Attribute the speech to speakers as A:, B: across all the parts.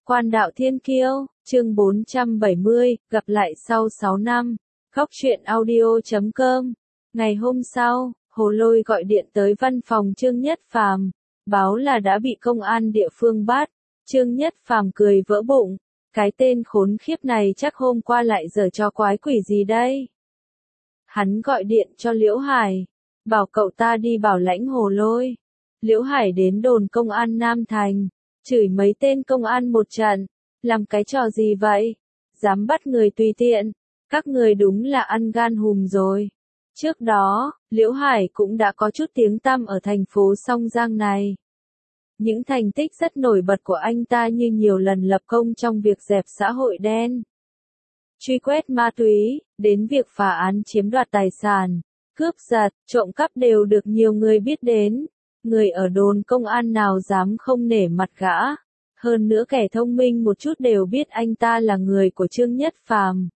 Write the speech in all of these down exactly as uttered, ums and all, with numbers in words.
A: Quan đạo thiên kiêu, chương bốn trăm bảy mươi, gặp lại sau sáu năm. Góc truyện audio chấm com. Ngày hôm sau, Hồ Lôi gọi điện tới văn phòng Trương Nhất Phàm, báo là đã bị công an địa phương bắt. Trương Nhất Phàm cười vỡ bụng, cái tên khốn khiếp này chắc hôm qua lại giở trò quái quỷ gì đây. Hắn gọi điện cho Liễu Hải, bảo cậu ta đi bảo lãnh Hồ Lôi. Liễu Hải đến đồn công an Nam Thành, chửi mấy tên công an một trận, làm cái trò gì vậy? Dám bắt người tùy tiện, các người đúng là ăn gan hùm rồi. Trước đó, Liễu Hải cũng đã có chút tiếng tăm ở thành phố Song Giang này. Những thành tích rất nổi bật của anh ta như nhiều lần lập công trong việc dẹp xã hội đen, truy quét ma túy, đến việc phá án chiếm đoạt tài sản, cướp giật, trộm cắp đều được nhiều người biết đến. Người ở đồn công an nào dám không nể mặt gã. Hơn nữa kẻ thông minh một chút đều biết anh ta là người của Trương Nhất Phàm.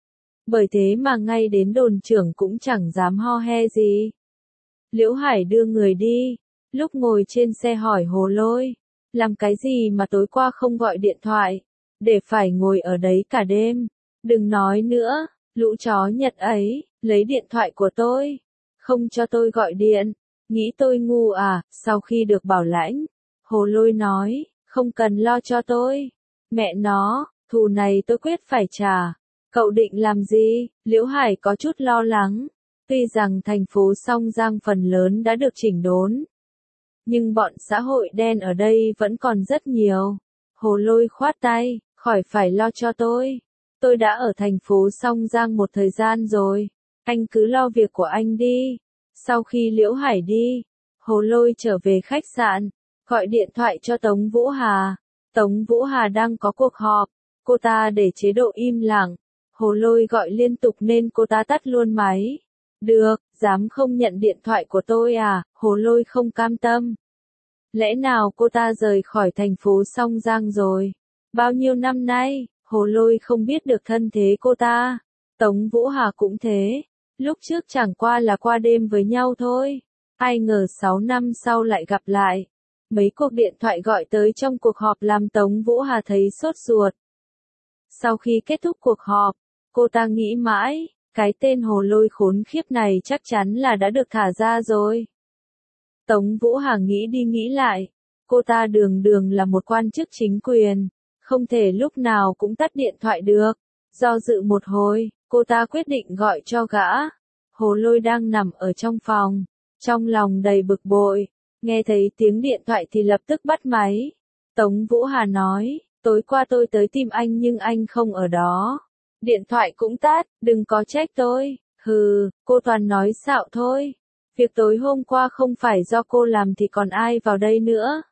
A: Bởi thế mà ngay đến đồn trưởng cũng chẳng dám ho he gì. Liễu Hải đưa người đi, lúc ngồi trên xe hỏi Hồ Lôi, làm cái gì mà tối qua không gọi điện thoại, để phải ngồi ở đấy cả đêm. Đừng nói nữa, lũ chó Nhật ấy, lấy điện thoại của tôi, không cho tôi gọi điện. Nghĩ tôi ngu à? Sau khi được bảo lãnh, Hồ Lôi nói, không cần lo cho tôi. Mẹ nó, thù này tôi quyết phải trả. Cậu định làm gì? Liễu Hải có chút lo lắng. Tuy rằng thành phố Song Giang phần lớn đã được chỉnh đốn, nhưng bọn xã hội đen ở đây vẫn còn rất nhiều. Hồ Lôi khoát tay, khỏi phải lo cho tôi. Tôi đã ở thành phố Song Giang một thời gian rồi. Anh cứ lo việc của anh đi. Sau khi Liễu Hải đi, Hồ Lôi trở về khách sạn, gọi điện thoại cho Tống Vũ Hà. Tống Vũ Hà đang có cuộc họp, cô ta để chế độ im lặng. Hồ Lôi gọi liên tục nên cô ta tắt luôn máy. Được, dám không nhận điện thoại của tôi à? Hồ Lôi không cam tâm. Lẽ nào cô ta rời khỏi thành phố Song Giang rồi? Bao nhiêu năm nay, Hồ Lôi không biết được thân thế cô ta. Tống Vũ Hà cũng thế. Lúc trước chẳng qua là qua đêm với nhau thôi. Ai ngờ sáu năm sau lại gặp lại. Mấy cuộc điện thoại gọi tới trong cuộc họp làm Tống Vũ Hà thấy sốt ruột. Sau khi kết thúc cuộc họp, cô ta nghĩ mãi, cái tên Hồ Lôi khốn khiếp này chắc chắn là đã được thả ra rồi. Tống Vũ Hà nghĩ đi nghĩ lại, cô ta đường đường là một quan chức chính quyền, không thể lúc nào cũng tắt điện thoại được. Do dự một hồi, cô ta quyết định gọi cho gã. Hồ Lôi đang nằm ở trong phòng, trong lòng đầy bực bội, nghe thấy tiếng điện thoại thì lập tức bắt máy. Tống Vũ Hà nói, tối qua tôi tới tìm anh nhưng anh không ở đó. Điện thoại cũng tắt, đừng có trách tôi. Hừ, cô toàn nói xạo thôi. Việc tối hôm qua không phải do cô làm thì còn ai vào đây nữa.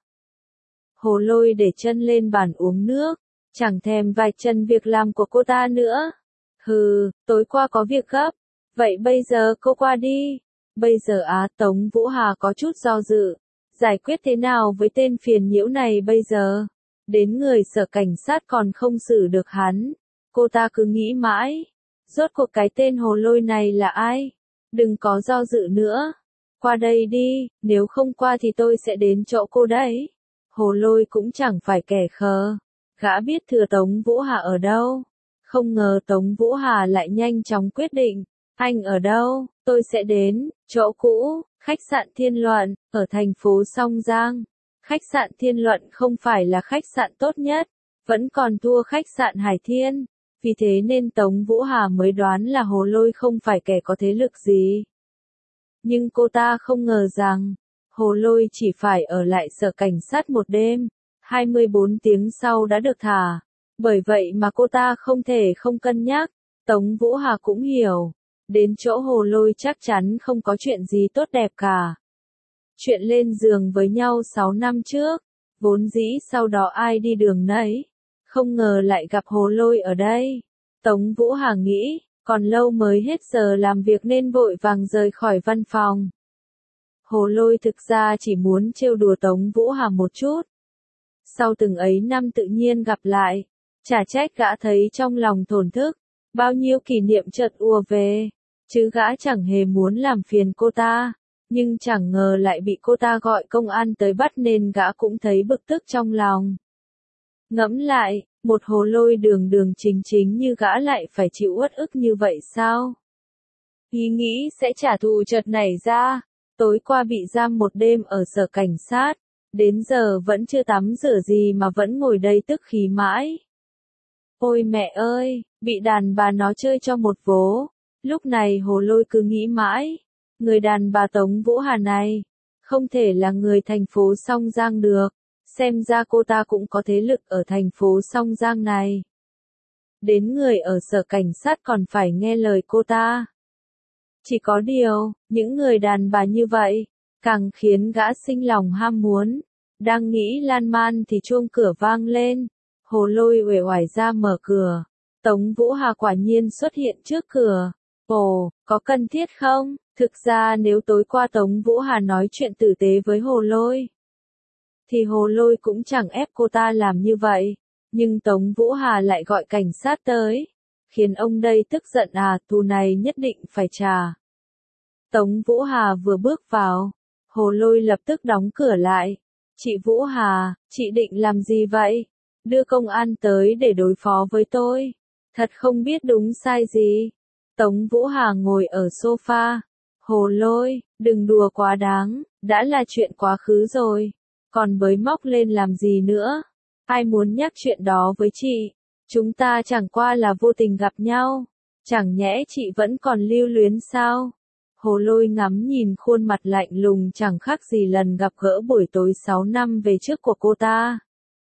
A: Hồ Lôi để chân lên bàn uống nước, chẳng thèm vạch trần việc làm của cô ta nữa. Hừ, tối qua có việc gấp. Vậy bây giờ cô qua đi. Bây giờ á, Tống Vũ Hà có chút do dự. Giải quyết thế nào với tên phiền nhiễu này bây giờ? Đến người sở cảnh sát còn không xử được hắn. Cô ta cứ nghĩ mãi. Rốt cuộc cái tên Hồ Lôi này là ai? Đừng có do dự nữa. Qua đây đi, nếu không qua thì tôi sẽ đến chỗ cô đấy. Hồ Lôi cũng chẳng phải kẻ khờ. Gã biết thừa Tống Vũ Hà ở đâu. Không ngờ Tống Vũ Hà lại nhanh chóng quyết định. Anh ở đâu, tôi sẽ đến, chỗ cũ, khách sạn Thiên Luận, ở thành phố Song Giang. Khách sạn Thiên Luận không phải là khách sạn tốt nhất, vẫn còn thua khách sạn Hải Thiên. Vì thế nên Tống Vũ Hà mới đoán là Hồ Lôi không phải kẻ có thế lực gì. Nhưng cô ta không ngờ rằng, Hồ Lôi chỉ phải ở lại sở cảnh sát một đêm, hai mươi bốn tiếng sau đã được thả. Bởi vậy mà cô ta không thể không cân nhắc. Tống Vũ Hà cũng hiểu, đến chỗ Hồ Lôi chắc chắn không có chuyện gì tốt đẹp cả. Chuyện lên giường với nhau sáu năm trước, vốn dĩ sau đó ai đi đường nấy, không ngờ lại gặp Hồ Lôi ở đây. Tống Vũ Hà nghĩ, còn lâu mới hết giờ làm việc nên vội vàng rời khỏi văn phòng. Hồ Lôi thực ra chỉ muốn trêu đùa Tống Vũ Hà một chút. Sau từng ấy năm tự nhiên gặp lại, chả trách gã thấy trong lòng thổn thức, bao nhiêu kỷ niệm chợt ùa về, chứ gã chẳng hề muốn làm phiền cô ta, nhưng chẳng ngờ lại bị cô ta gọi công an tới bắt nên gã cũng thấy bực tức trong lòng. Ngẫm lại, một hồ lôi đường đường chính chính như gã lại phải chịu uất ức như vậy sao? Ý nghĩ sẽ trả thù chợt nảy ra, tối qua bị giam một đêm ở sở cảnh sát, đến giờ vẫn chưa tắm rửa gì mà vẫn ngồi đây tức khí mãi. Ôi mẹ ơi, bị đàn bà nó chơi cho một vố. Lúc này hồ lôi cứ nghĩ mãi, người đàn bà Tống Vũ Hà này, không thể là người thành phố Song Giang được, xem ra cô ta cũng có thế lực ở thành phố Song Giang này. Đến người ở sở cảnh sát còn phải nghe lời cô ta. Chỉ có điều, những người đàn bà như vậy, càng khiến gã sinh lòng ham muốn. Đang nghĩ lan man thì chuông cửa vang lên, hồ lôi uể oải ra mở cửa. Tống Vũ Hà quả nhiên xuất hiện trước cửa. Ồ, có cần thiết không? Thực ra nếu tối qua Tống Vũ Hà nói chuyện tử tế với hồ lôi, thì hồ lôi cũng chẳng ép cô ta làm như vậy. Nhưng Tống Vũ Hà lại gọi cảnh sát tới, khiến ông đây tức giận à, thù này nhất định phải trả. Tống Vũ Hà vừa bước vào, hồ lôi lập tức đóng cửa lại. Chị Vũ Hà, chị định làm gì vậy? Đưa công an tới để đối phó với tôi. Thật không biết đúng sai gì. Tống Vũ Hà ngồi ở sofa. Hồ lôi, đừng đùa quá đáng, đã là chuyện quá khứ rồi. Còn bới móc lên làm gì nữa? Ai muốn nhắc chuyện đó với chị? Chúng ta chẳng qua là vô tình gặp nhau. Chẳng nhẽ chị vẫn còn lưu luyến sao? Hồ lôi ngắm nhìn khuôn mặt lạnh lùng chẳng khác gì lần gặp gỡ buổi tối sáu năm về trước của cô ta.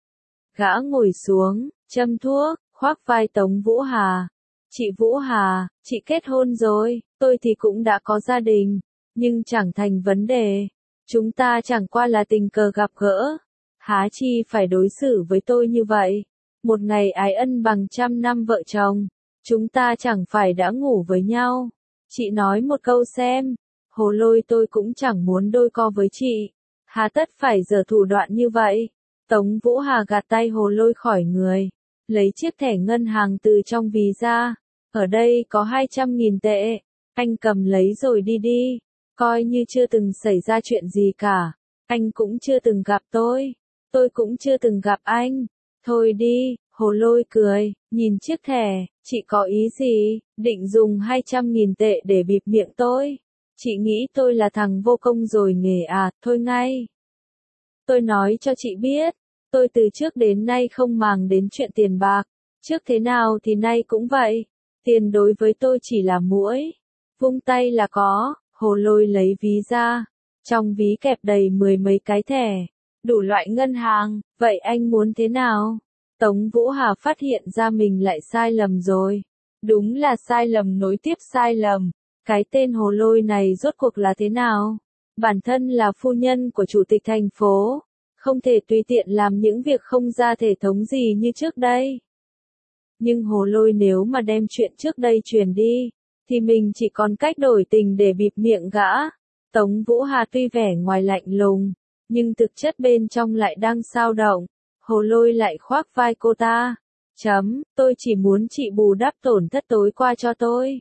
A: Gã ngồi xuống, châm thuốc, khoác vai Tống Vũ Hà. Chị Vũ Hà, chị kết hôn rồi, tôi thì cũng đã có gia đình, nhưng chẳng thành vấn đề. Chúng ta chẳng qua là tình cờ gặp gỡ. Há chi phải đối xử với tôi như vậy. Một ngày ái ân bằng trăm năm vợ chồng. Chúng ta chẳng phải đã ngủ với nhau. Chị nói một câu xem. Hồ lôi tôi cũng chẳng muốn đôi co với chị. Hà tất phải giở thủ đoạn như vậy. Tống Vũ Hà gạt tay hồ lôi khỏi người. Lấy chiếc thẻ ngân hàng từ trong ví ra. Ở đây có hai trăm nghìn tệ. Anh cầm lấy rồi đi đi. Coi như chưa từng xảy ra chuyện gì cả. Anh cũng chưa từng gặp tôi. Tôi cũng chưa từng gặp anh. Thôi đi, hồ lôi cười, nhìn chiếc thẻ, chị có ý gì, định dùng hai trăm nghìn tệ để bịt miệng tôi. Chị nghĩ tôi là thằng vô công rồi nghề à, thôi ngay. Tôi nói cho chị biết, tôi từ trước đến nay không màng đến chuyện tiền bạc. Trước thế nào thì nay cũng vậy. Tiền đối với tôi chỉ là muỗi. Vung tay là có, hồ lôi lấy ví ra. Trong ví kẹp đầy mười mấy cái thẻ. Đủ loại ngân hàng, vậy anh muốn thế nào? Tống Vũ Hà phát hiện ra mình lại sai lầm rồi. Đúng là sai lầm nối tiếp sai lầm. Cái tên hồ lôi này rốt cuộc là thế nào? Bản thân là phu nhân của chủ tịch thành phố. Không thể tùy tiện làm những việc không ra thể thống gì như trước đây. Nhưng hồ lôi nếu mà đem chuyện trước đây truyền đi, thì mình chỉ còn cách đổi tình để bịt miệng gã. Tống Vũ Hà tuy vẻ ngoài lạnh lùng, nhưng thực chất bên trong lại đang xao động. Hồ lôi lại khoác vai cô ta. Chấm, tôi chỉ muốn chị bù đắp tổn thất tối qua cho tôi.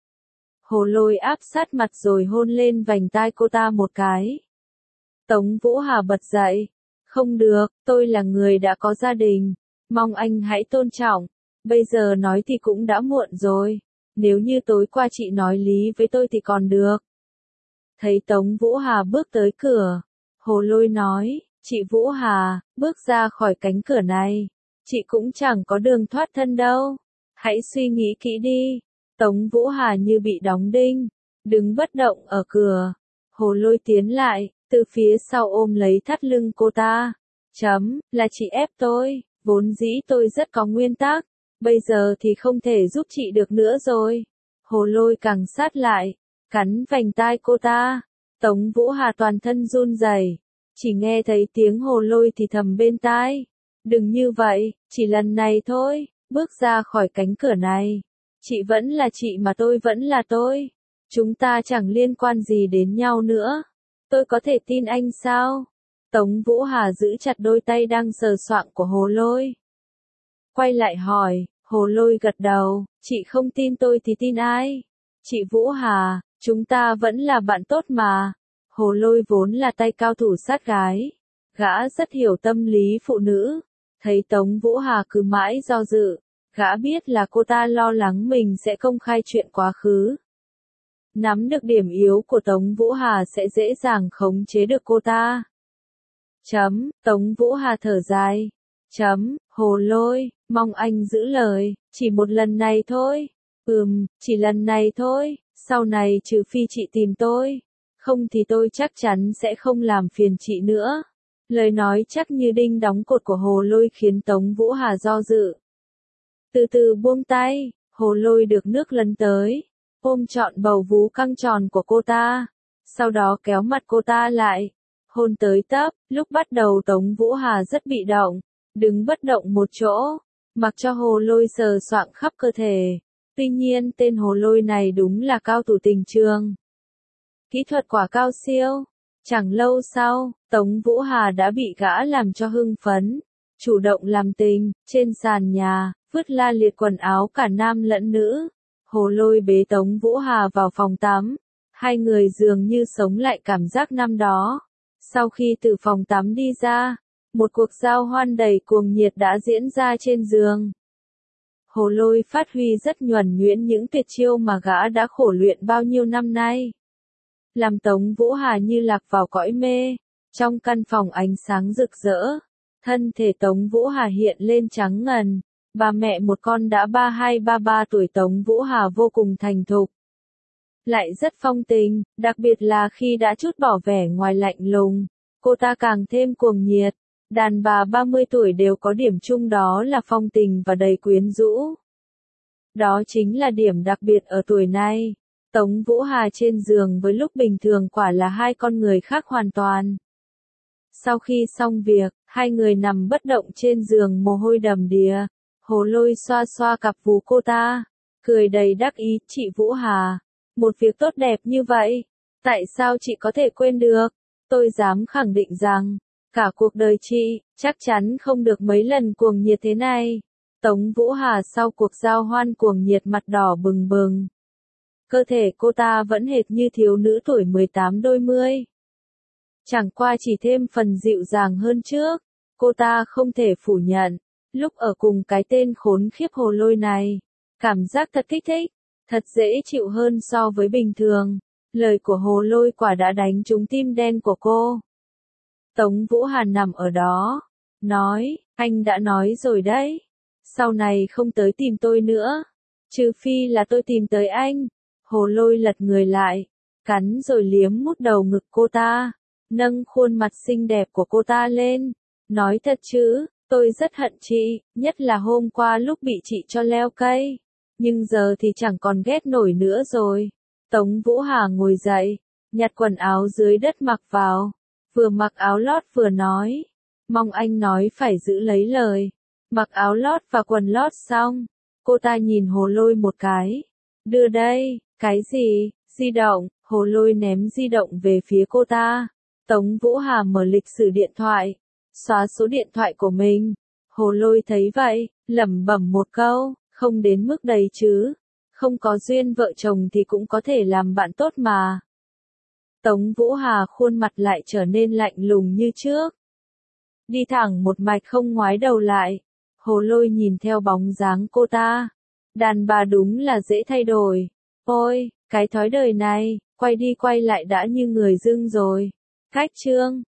A: Hồ lôi áp sát mặt rồi hôn lên vành tai cô ta một cái. Tống Vũ Hà bật dậy. Không được, tôi là người đã có gia đình. Mong anh hãy tôn trọng. Bây giờ nói thì cũng đã muộn rồi. Nếu như tối qua chị nói lý với tôi thì còn được. Thấy Tống Vũ Hà bước tới cửa. Hồ lôi nói, chị Vũ Hà, bước ra khỏi cánh cửa này. Chị cũng chẳng có đường thoát thân đâu. Hãy suy nghĩ kỹ đi. Tống Vũ Hà như bị đóng đinh. Đứng bất động ở cửa. Hồ lôi tiến lại, từ phía sau ôm lấy thắt lưng cô ta. Chấm, là chị ép tôi. Vốn dĩ tôi rất có nguyên tắc. Bây giờ thì không thể giúp chị được nữa rồi. Hồ lôi càng sát lại. Cắn vành tai cô ta. Tống Vũ Hà toàn thân run rẩy. Chỉ nghe thấy tiếng hồ lôi thì thầm bên tai. Đừng như vậy, chỉ lần này thôi, bước ra khỏi cánh cửa này. Chị vẫn là chị mà tôi vẫn là tôi. Chúng ta chẳng liên quan gì đến nhau nữa. Tôi có thể tin anh sao? Tống Vũ Hà giữ chặt đôi tay đang sờ soạng của hồ lôi. Quay lại hỏi, hồ lôi gật đầu, chị không tin tôi thì tin ai? Chị Vũ Hà, chúng ta vẫn là bạn tốt mà. Hồ lôi vốn là tay cao thủ sát gái. Gã rất hiểu tâm lý phụ nữ. Thấy Tống Vũ Hà cứ mãi do dự, gã biết là cô ta lo lắng mình sẽ công khai chuyện quá khứ. Nắm được điểm yếu của Tống Vũ Hà sẽ dễ dàng khống chế được cô ta. Chấm, Tống Vũ Hà thở dài. Chấm, Hồ Lôi, mong anh giữ lời, chỉ một lần này thôi. Ừm, chỉ lần này thôi, sau này trừ phi chị tìm tôi, không thì tôi chắc chắn sẽ không làm phiền chị nữa. Lời nói chắc như đinh đóng cột của Hồ Lôi khiến Tống Vũ Hà do dự. Từ từ buông tay, Hồ Lôi được nước lấn tới, ôm trọn bầu vú căng tròn của cô ta, sau đó kéo mặt cô ta lại, hôn tới tấp. Lúc bắt đầu Tống Vũ Hà rất bị động, đứng bất động một chỗ, mặc cho Hồ Lôi sờ soạng khắp cơ thể. Tuy nhiên tên Hồ Lôi này đúng là cao thủ tình trường. Kỹ thuật quả cao siêu. Chẳng lâu sau, Tống Vũ Hà đã bị gã làm cho hưng phấn, chủ động làm tình, trên sàn nhà, vứt la liệt quần áo cả nam lẫn nữ. Hồ Lôi bế Tống Vũ Hà vào phòng tắm, hai người dường như sống lại cảm giác năm đó. Sau khi từ phòng tắm đi ra, một cuộc giao hoan đầy cuồng nhiệt đã diễn ra trên giường. Hồ Lôi phát huy rất nhuần nhuyễn những tuyệt chiêu mà gã đã khổ luyện bao nhiêu năm nay, làm Tống Vũ Hà như lạc vào cõi mê. Trong căn phòng ánh sáng rực rỡ, thân thể Tống Vũ Hà hiện lên trắng ngần. Bà mẹ một con đã ba hai ba ba tuổi Tống Vũ Hà vô cùng thành thục, lại rất phong tình, đặc biệt là khi đã trút bỏ vẻ ngoài lạnh lùng, cô ta càng thêm cuồng nhiệt. Đàn bà ba mươi tuổi đều có điểm chung, đó là phong tình và đầy quyến rũ. Đó chính là điểm đặc biệt ở tuổi này. Tống Vũ Hà trên giường với lúc bình thường quả là hai con người khác hoàn toàn. Sau khi xong việc, hai người nằm bất động trên giường mồ hôi đầm đìa. Hồ Lôi xoa xoa cặp vú cô ta, cười đầy đắc ý. Chị Vũ Hà, một việc tốt đẹp như vậy, tại sao chị có thể quên được? Tôi dám khẳng định rằng, cả cuộc đời chị, chắc chắn không được mấy lần cuồng nhiệt thế này. Tống Vũ Hà sau cuộc giao hoan cuồng nhiệt mặt đỏ bừng bừng. Cơ thể cô ta vẫn hệt như thiếu nữ tuổi mười tám đôi mươi. Chẳng qua chỉ thêm phần dịu dàng hơn trước. Cô ta không thể phủ nhận, lúc ở cùng cái tên khốn khiếp Hồ Lôi này, cảm giác thật kích thích, thật dễ chịu hơn so với bình thường. Lời của Hồ Lôi quả đã đánh trúng tim đen của cô. Tống Vũ Hà nằm ở đó, nói, anh đã nói rồi đấy, sau này không tới tìm tôi nữa, trừ phi là tôi tìm tới anh. Hồ Lôi lật người lại, cắn rồi liếm mút đầu ngực cô ta, nâng khuôn mặt xinh đẹp của cô ta lên, nói thật chứ, tôi rất hận chị, nhất là hôm qua lúc bị chị cho leo cây, nhưng giờ thì chẳng còn ghét nổi nữa rồi. Tống Vũ Hà ngồi dậy, nhặt quần áo dưới đất mặc vào, vừa mặc áo lót vừa nói, mong anh nói phải giữ lấy lời. Mặc áo lót và quần lót xong, cô ta nhìn Hồ Lôi một cái, đưa đây. Cái gì? Di động. Hồ Lôi ném di động về phía cô ta. Tống Vũ Hà mở lịch sử điện thoại, xóa số điện thoại của mình. Hồ Lôi thấy vậy, lẩm bẩm một câu, không đến mức đầy chứ, không có duyên vợ chồng thì cũng có thể làm bạn tốt mà. Tống Vũ Hà khuôn mặt lại trở nên lạnh lùng như trước, đi thẳng một mạch không ngoái đầu lại. Hồ Lôi nhìn theo bóng dáng cô ta, đàn bà đúng là dễ thay đổi. Ôi, cái thói đời này, quay đi quay lại đã như người dưng rồi. Cách chương